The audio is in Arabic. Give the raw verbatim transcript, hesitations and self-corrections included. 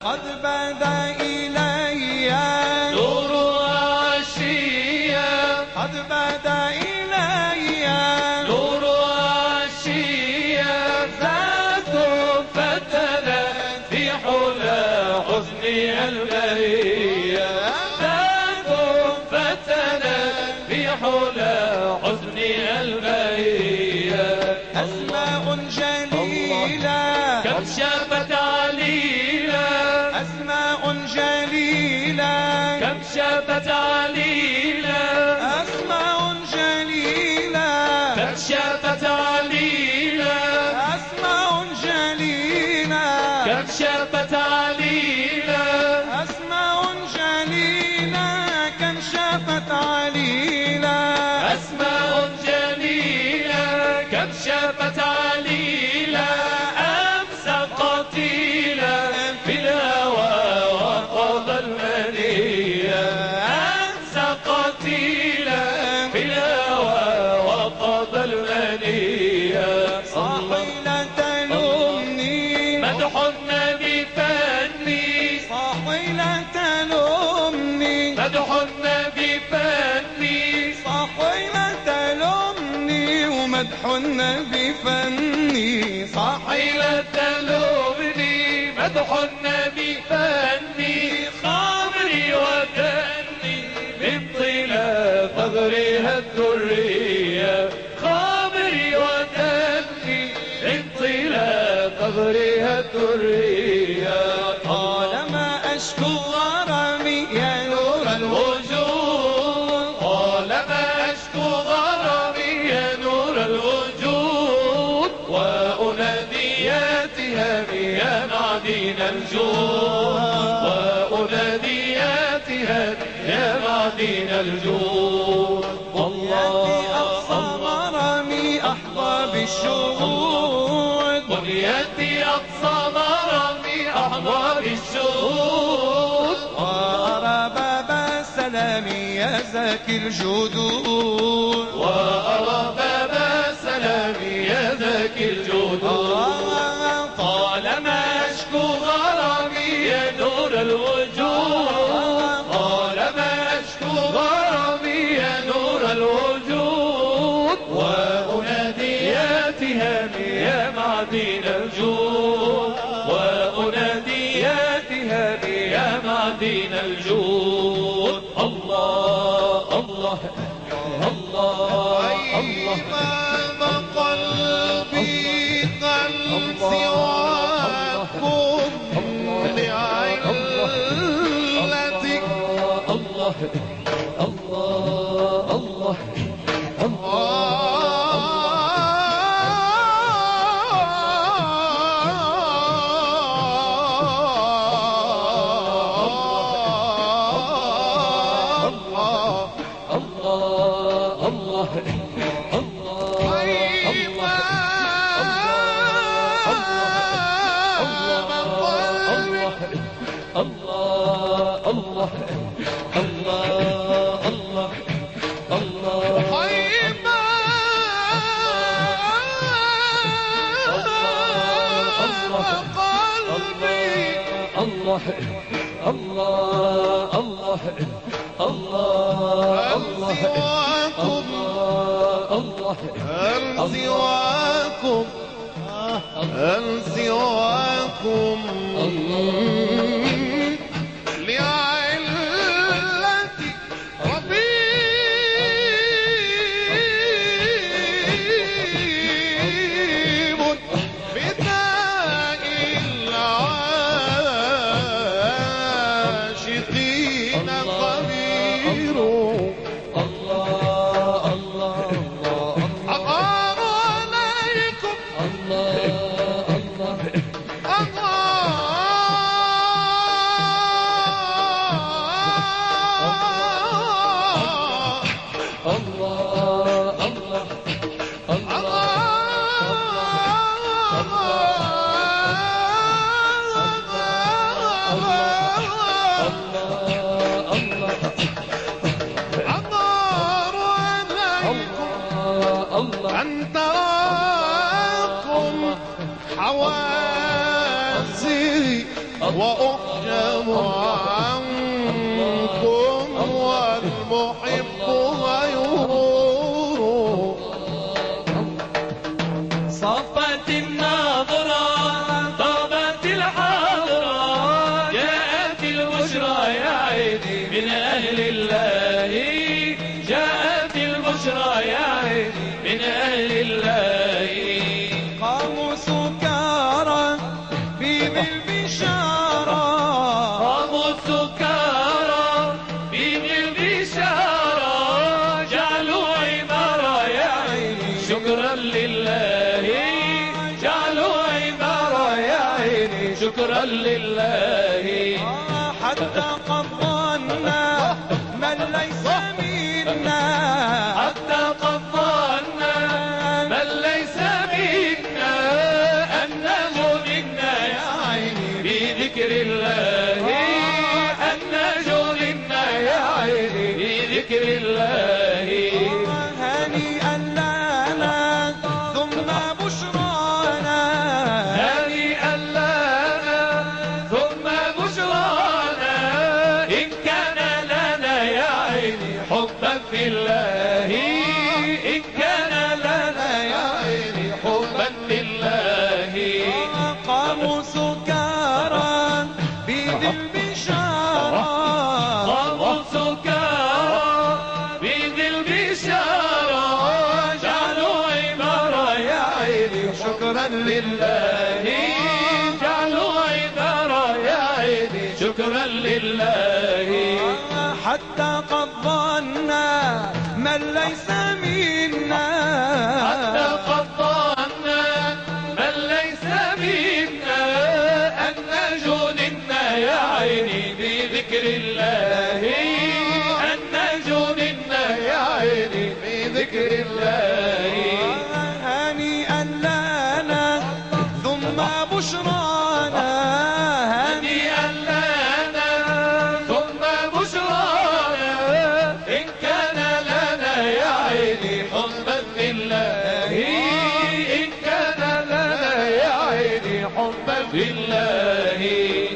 قد بدا إلي نور عشية، قد بدا إلي نور عشية، ذات فتنت في حلى حزني البهية، ذات فتنت في حلى حزني البهية. أسماء جليلة كم شافت عليلا، أسماء جليلة كم شافت عليلا، أسماء جليلة كم شافت عليلا، أسماء جليلة كم شافت عليلا، أسماء جليلة كم شافت عليلا، أسماء جليلة كم شافت عليلا، أمسى قتيلا في الهوى وقضى المنية، أمسى قتيلا في الهوى وقضى المنية. صاحي لا تلومني مدح النبي فني، صاحي لا تلومني مدح النبي فني، صاحي لا تلومني ومدح النبي فني، صاحي لا تلومني، مدح النبي فني، خمري ودني من طلا ثغرها الدرية، خمري ودني من طلا ثغرها الدرية. طالما أشكو غرامي يا نور الوجود، طالما أشكو غرامي يا نور الوجود، وأنادي يا تهامي يا معدن الجود، وأنادي يا تهامي يا معدن الجود. بنيتي أقصى غرامي أحظى بالشهود، بنيتي أقصى غرامي أحظى بالشهود، وأرى باب سلامي يا زكي الجدود، وأرى باب سلامي يا ذاكي الجدود. طالما أشكو غرامي يا نور الوجود، طالما أشكو غرامي يا نور الوجود، وأنادي يا تهامي يا معدن الجود، وأنادي يا تهامي يا معدن الجود. الله الله الله الله. طيب قلبي قلب سواكم لعلتك، الله الله الله الله الله الله الله سواكم الله هل سواكم هل سواكم لعلتي طبيب بداء العاشقين خبير. الله الله الله أغار عليكم الله الله أن تراكم حوازري وأخرى عنكم والمحب غيور صفت الناظرة طابت الحاضرة جاءت البشرى يا عيني من أهل الله جاءت البشرى يا عيني من أهل الله قاموا سكارى في ذي البشارة قاموا السكارى في ذي البشارة جعلوا عبارة يا عيني شكرا لله جعلوا عبارة يا عيني شكرا لله حتى قد ظنا من ليس منا حتى قد ظنا من ليس منا أنه منا يا عيني بذكر الله أنه منا يا عيني بذكر الله هنيئا لنا ثم بشرانا هنيئا لنا ثم بشرانا إن كان لنا يا عيني حبا في الله إن كان لنا يا عيني حبا في الله قاموا سكارى في ذي البشارة قاموا سكارى بذي البشارة جعلوا عبارة يا عيني شكرا لله جعلوا عبارة يا عيني شكرا لله حتى قد ظنا من ليس منا حتى قد ظنا من ليس منا أن جننا يا عيني بذكر الله أن جننا يا عيني بذكر الله هنيئا لنا ثم بشرانا هنيئا لنا ثم بشرانا إن كان لنا يا عيني حبا في الله إن كان لنا يا عيني حبا في الله